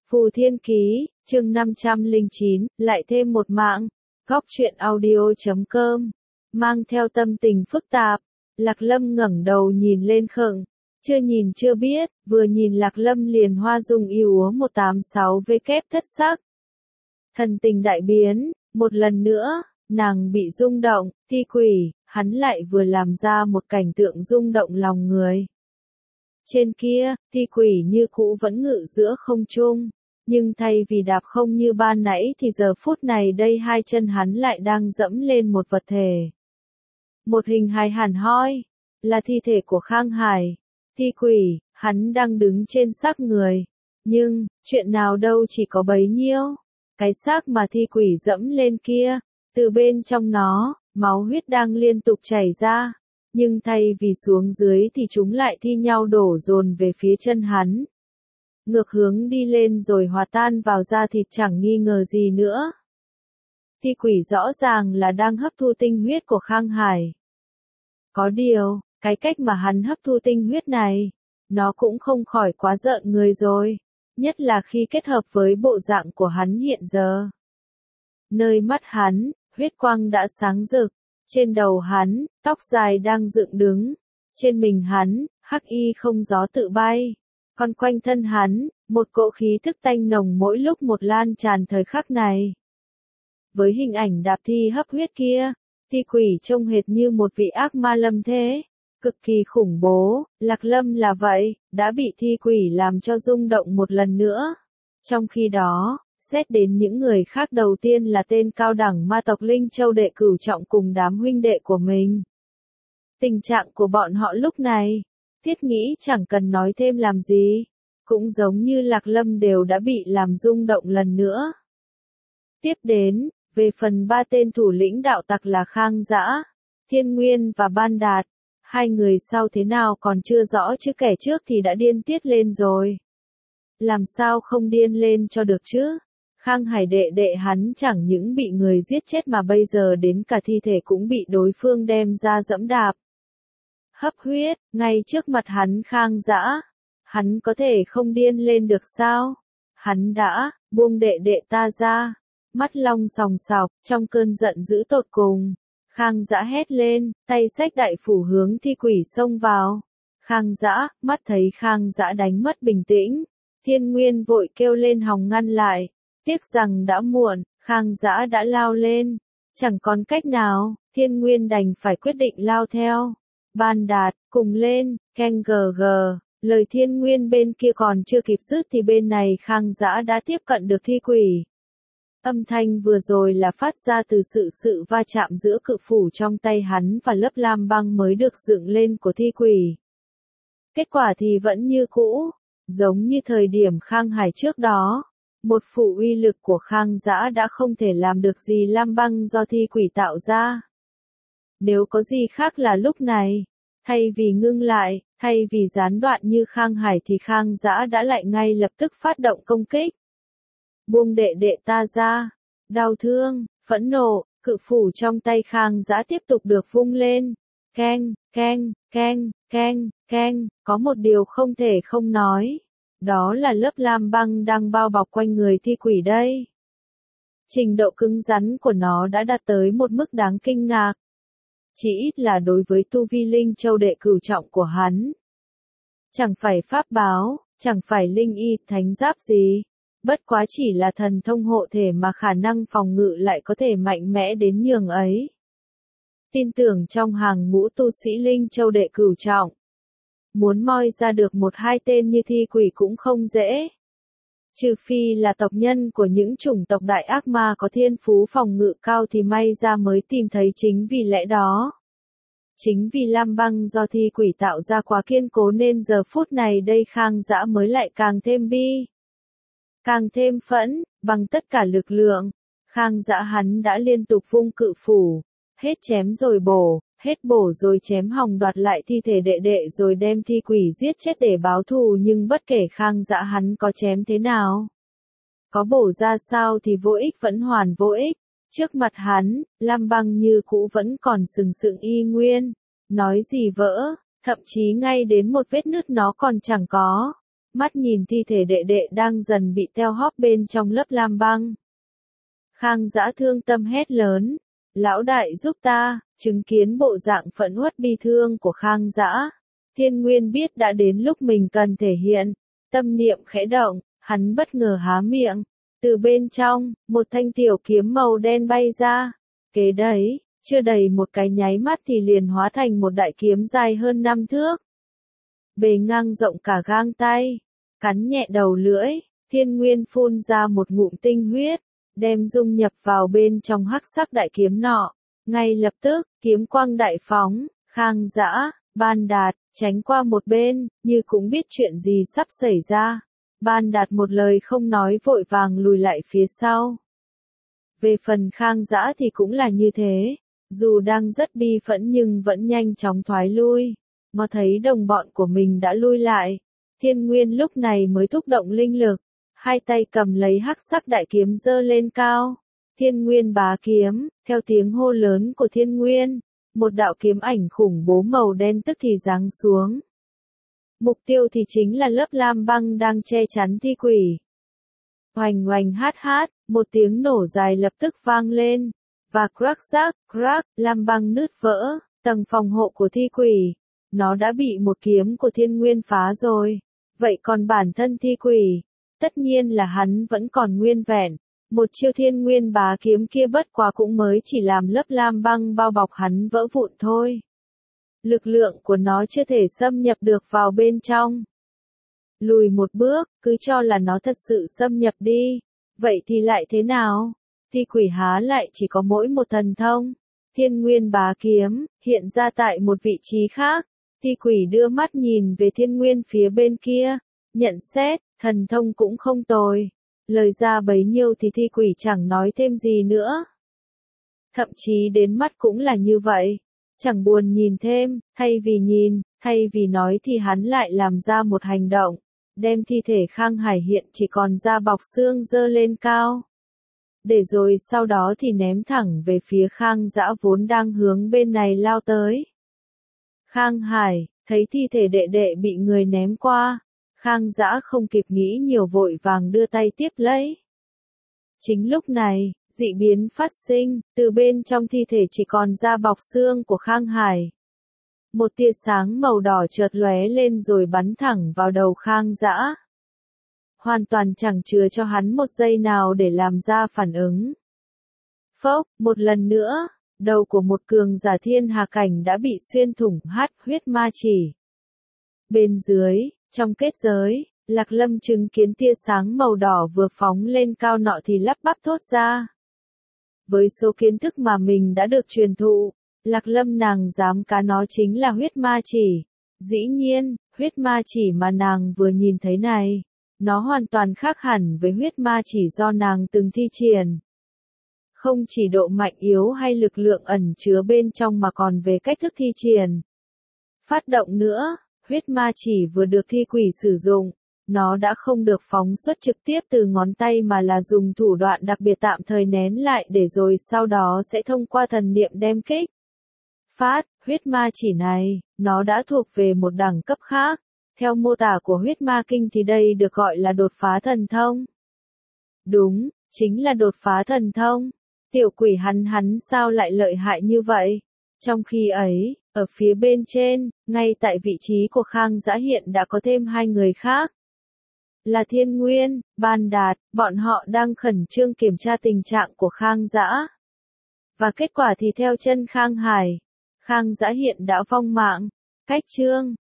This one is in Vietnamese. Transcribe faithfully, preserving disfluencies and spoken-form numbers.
Phù Thiên Ký, chương năm trăm lẻ chín, lại thêm một mạng. Góc truyện audio chấm com. Mang theo tâm tình phức tạp, Lạc Lâm ngẩng đầu nhìn lên khựng. Chưa nhìn chưa biết, vừa nhìn Lạc Lâm liền hoa dung yêu úa một tám sáu v kép thất sắc. Thần tình đại biến, một lần nữa, nàng bị rung động, thi quỷ, hắn lại vừa làm ra một cảnh tượng rung động lòng người. Trên kia, thi quỷ như cũ vẫn ngự giữa không trung, nhưng thay vì đạp không như ban nãy thì giờ phút này đây hai chân hắn lại đang dẫm lên một vật thể. Một hình hài hẳn hoi, là thi thể của Khang Hải. Thi quỷ, hắn đang đứng trên xác người, nhưng, chuyện nào đâu chỉ có bấy nhiêu. Cái xác mà thi quỷ dẫm lên kia, từ bên trong nó, máu huyết đang liên tục chảy ra. Nhưng thay vì xuống dưới thì chúng lại thi nhau đổ dồn về phía chân hắn. Ngược hướng đi lên rồi hòa tan vào da thịt chẳng nghi ngờ gì nữa. Thi quỷ rõ ràng là đang hấp thu tinh huyết của Khang Hải. Có điều, cái cách mà hắn hấp thu tinh huyết này, nó cũng không khỏi quá rợn người rồi. Nhất là khi kết hợp với bộ dạng của hắn hiện giờ. Nơi mắt hắn, huyết quang đã sáng rực. Trên đầu hắn, tóc dài đang dựng đứng. Trên mình hắn, hắc y không gió tự bay. Còn quanh thân hắn, một cỗ khí thức tanh nồng mỗi lúc một lan tràn thời khắc này. Với hình ảnh đạp thi hấp huyết kia, thi quỷ trông hệt như một vị ác ma lâm thế. Cực kỳ khủng bố, Lạc Lâm là vậy, đã bị thi quỷ làm cho rung động một lần nữa. Trong khi đó, xét đến những người khác đầu tiên là tên cao đẳng ma tộc Linh Châu đệ cửu trọng cùng đám huynh đệ của mình. Tình trạng của bọn họ lúc này, thiết nghĩ chẳng cần nói thêm làm gì, cũng giống như Lạc Lâm đều đã bị làm rung động lần nữa. Tiếp đến, về phần ba tên thủ lĩnh đạo tặc là Khang Dã, Thiên Nguyên và Ban Đạt. Hai người sau thế nào còn chưa rõ chứ kẻ trước thì đã điên tiết lên rồi. Làm sao không điên lên cho được chứ? Khang Hải đệ đệ hắn chẳng những bị người giết chết mà bây giờ đến cả thi thể cũng bị đối phương đem ra dẫm đạp. Hấp huyết, ngay trước mặt hắn Khang Dã. Hắn có thể không điên lên được sao? Hắn đã, buông đệ đệ ta ra. Mắt long sòng sọc, trong cơn giận dữ tột cùng. Khang Dã hét lên, tay xách đại phủ hướng thi quỷ xông vào. Khang Dã, mắt thấy Khang Dã đánh mất bình tĩnh. Thiên Nguyên vội kêu lên hòng ngăn lại. Tiếc rằng đã muộn, Khang Dã đã lao lên. Chẳng còn cách nào, Thiên Nguyên đành phải quyết định lao theo. Ban Đạt, cùng lên, keng gờ gờ. Lời Thiên Nguyên bên kia còn chưa kịp dứt thì bên này Khang Dã đã tiếp cận được thi quỷ. Âm thanh vừa rồi là phát ra từ sự sự va chạm giữa cự phủ trong tay hắn và lớp lam băng mới được dựng lên của thi quỷ. Kết quả thì vẫn như cũ, giống như thời điểm Khang Hải trước đó. Một phủ uy lực của Khang Dã đã không thể làm được gì lam băng do thi quỷ tạo ra. Nếu có gì khác là lúc này, thay vì ngưng lại, thay vì gián đoạn như Khang Hải thì Khang Dã đã lại ngay lập tức phát động công kích. Buông đệ đệ ta ra. Đau thương, phẫn nộ, cự phủ trong tay Khang Dã tiếp tục được vung lên. Keng, keng, keng, keng, keng, có một điều không thể không nói. Đó là lớp lam băng đang bao bọc quanh người thi quỷ đây. Trình độ cứng rắn của nó đã đạt tới một mức đáng kinh ngạc. Chỉ ít là đối với tu vi Linh Châu đệ cửu trọng của hắn. Chẳng phải pháp báo, chẳng phải linh y thánh giáp gì. Bất quá chỉ là thần thông hộ thể mà khả năng phòng ngự lại có thể mạnh mẽ đến nhường ấy. Tin tưởng trong hàng ngũ tu sĩ Linh Châu đệ cửu trọng. Muốn moi ra được một hai tên như thi quỷ cũng không dễ. Trừ phi là tộc nhân của những chủng tộc đại ác ma có thiên phú phòng ngự cao thì may ra mới tìm thấy chính vì lẽ đó. Chính vì lam băng do thi quỷ tạo ra quá kiên cố nên giờ phút này đây Khang Dã mới lại càng thêm bi. Càng thêm phẫn, bằng tất cả lực lượng, Khang Dã hắn đã liên tục vung cự phủ, hết chém rồi bổ, hết bổ rồi chém hòng đoạt lại thi thể đệ đệ rồi đem thi quỷ giết chết để báo thù nhưng bất kể Khang Dã hắn có chém thế nào, có bổ ra sao thì vô ích vẫn hoàn vô ích. Trước mặt hắn, lam băng như cũ vẫn còn sừng sững y nguyên, nói gì vỡ, thậm chí ngay đến một vết nứt nó còn chẳng có. mắt nhìn thi thể đệ đệ đang dần bị teo hóp bên trong lớp lam băng. Khang Dã thương tâm hét lớn, lão đại giúp ta, chứng kiến bộ dạng phẫn uất bi thương của Khang Dã. Thiên Nguyên biết đã đến lúc mình cần thể hiện, tâm niệm khẽ động, hắn bất ngờ há miệng, từ bên trong, một thanh tiểu kiếm màu đen bay ra, kế đấy, chưa đầy một cái nháy mắt thì liền hóa thành một đại kiếm dài hơn năm thước. Bề ngang rộng cả gang tay, cắn nhẹ đầu lưỡi, Thiên Nguyên phun ra một ngụm tinh huyết, đem dung nhập vào bên trong hắc sắc đại kiếm nọ, ngay lập tức, kiếm quang đại phóng, Khang Dã, Ban Đạt, tránh qua một bên, như cũng biết chuyện gì sắp xảy ra. Ban Đạt một lời không nói vội vàng lùi lại phía sau. Về phần Khang Dã thì cũng là như thế, dù đang rất bi phẫn nhưng vẫn nhanh chóng thoái lui. Mà thấy đồng bọn của mình đã lui lại, Thiên Nguyên lúc này mới thúc động linh lực, hai tay cầm lấy hắc sắc đại kiếm giơ lên cao. Thiên Nguyên bá kiếm, theo tiếng hô lớn của Thiên Nguyên, một đạo kiếm ảnh khủng bố màu đen tức thì giáng xuống. Mục tiêu thì chính là lớp lam băng đang che chắn thi quỷ. Oành oành hát hát, một tiếng nổ dài lập tức vang lên, và crack rác, crack, lam băng nứt vỡ, tầng phòng hộ của thi quỷ. Nó đã bị một kiếm của Thiên Nguyên phá rồi. Vậy còn bản thân thi quỷ, tất nhiên là hắn vẫn còn nguyên vẹn. Một chiêu Thiên Nguyên bá kiếm kia bất quá cũng mới chỉ làm lớp lam băng bao bọc hắn vỡ vụn thôi. Lực lượng của nó chưa thể xâm nhập được vào bên trong. Lùi một bước, cứ cho là nó thật sự xâm nhập đi. Vậy thì lại thế nào? Thi quỷ há lại chỉ có mỗi một thần thông. Thiên Nguyên bá kiếm, hiện ra tại một vị trí khác. Thi quỷ đưa mắt nhìn về Thiên Nguyên phía bên kia. Nhận xét, thần thông cũng không tồi. Lời ra bấy nhiêu thì thi quỷ chẳng nói thêm gì nữa. Thậm chí đến mắt cũng là như vậy. Chẳng buồn nhìn thêm, thay vì nhìn, thay vì nói thì hắn lại làm ra một hành động. Đem thi thể Khang Hải hiện chỉ còn da bọc xương dơ lên cao. Để rồi sau đó thì ném thẳng về phía Khang Dã vốn đang hướng bên này lao tới. Khang Hải, thấy thi thể đệ đệ bị người ném qua. Khang Dã không kịp nghĩ nhiều vội vàng đưa tay tiếp lấy. Chính lúc này, dị biến phát sinh, từ bên trong thi thể chỉ còn da bọc xương của Khang Hải. Một tia sáng màu đỏ chợt lóe lên rồi bắn thẳng vào đầu Khang Dã. Hoàn toàn chẳng chừa cho hắn một giây nào để làm ra phản ứng. Phốc, một lần nữa, đầu của một cường giả thiên hà cảnh đã bị xuyên thủng hát huyết ma chỉ. Bên dưới, trong kết giới, Lạc Lâm chứng kiến tia sáng màu đỏ vừa phóng lên cao nọ thì lắp bắp thốt ra. Với số kiến thức mà mình đã được truyền thụ, Lạc Lâm nàng dám cá nó chính là huyết ma chỉ. Dĩ nhiên, huyết ma chỉ mà nàng vừa nhìn thấy này, nó hoàn toàn khác hẳn với huyết ma chỉ do nàng từng thi triển. Không chỉ độ mạnh yếu hay lực lượng ẩn chứa bên trong mà còn về cách thức thi triển. Phát động nữa, huyết ma chỉ vừa được thi quỷ sử dụng, nó đã không được phóng xuất trực tiếp từ ngón tay mà là dùng thủ đoạn đặc biệt tạm thời nén lại để rồi sau đó sẽ thông qua thần niệm đem kích. Phát, huyết ma chỉ này, nó đã thuộc về một đẳng cấp khác. Theo mô tả của huyết ma kinh thì đây được gọi là đột phá thần thông. Đúng, chính là đột phá thần thông. Tiểu quỷ hắn hắn sao lại lợi hại như vậy? Trong khi ấy, ở phía bên trên, ngay tại vị trí của Khang Dã hiện đã có thêm hai người khác. Là Thiên Nguyên, Ban Đạt, bọn họ đang khẩn trương kiểm tra tình trạng của Khang Dã. Và kết quả thì theo chân Khang Hải, Khang Dã hiện đã vong mạng. Cách chương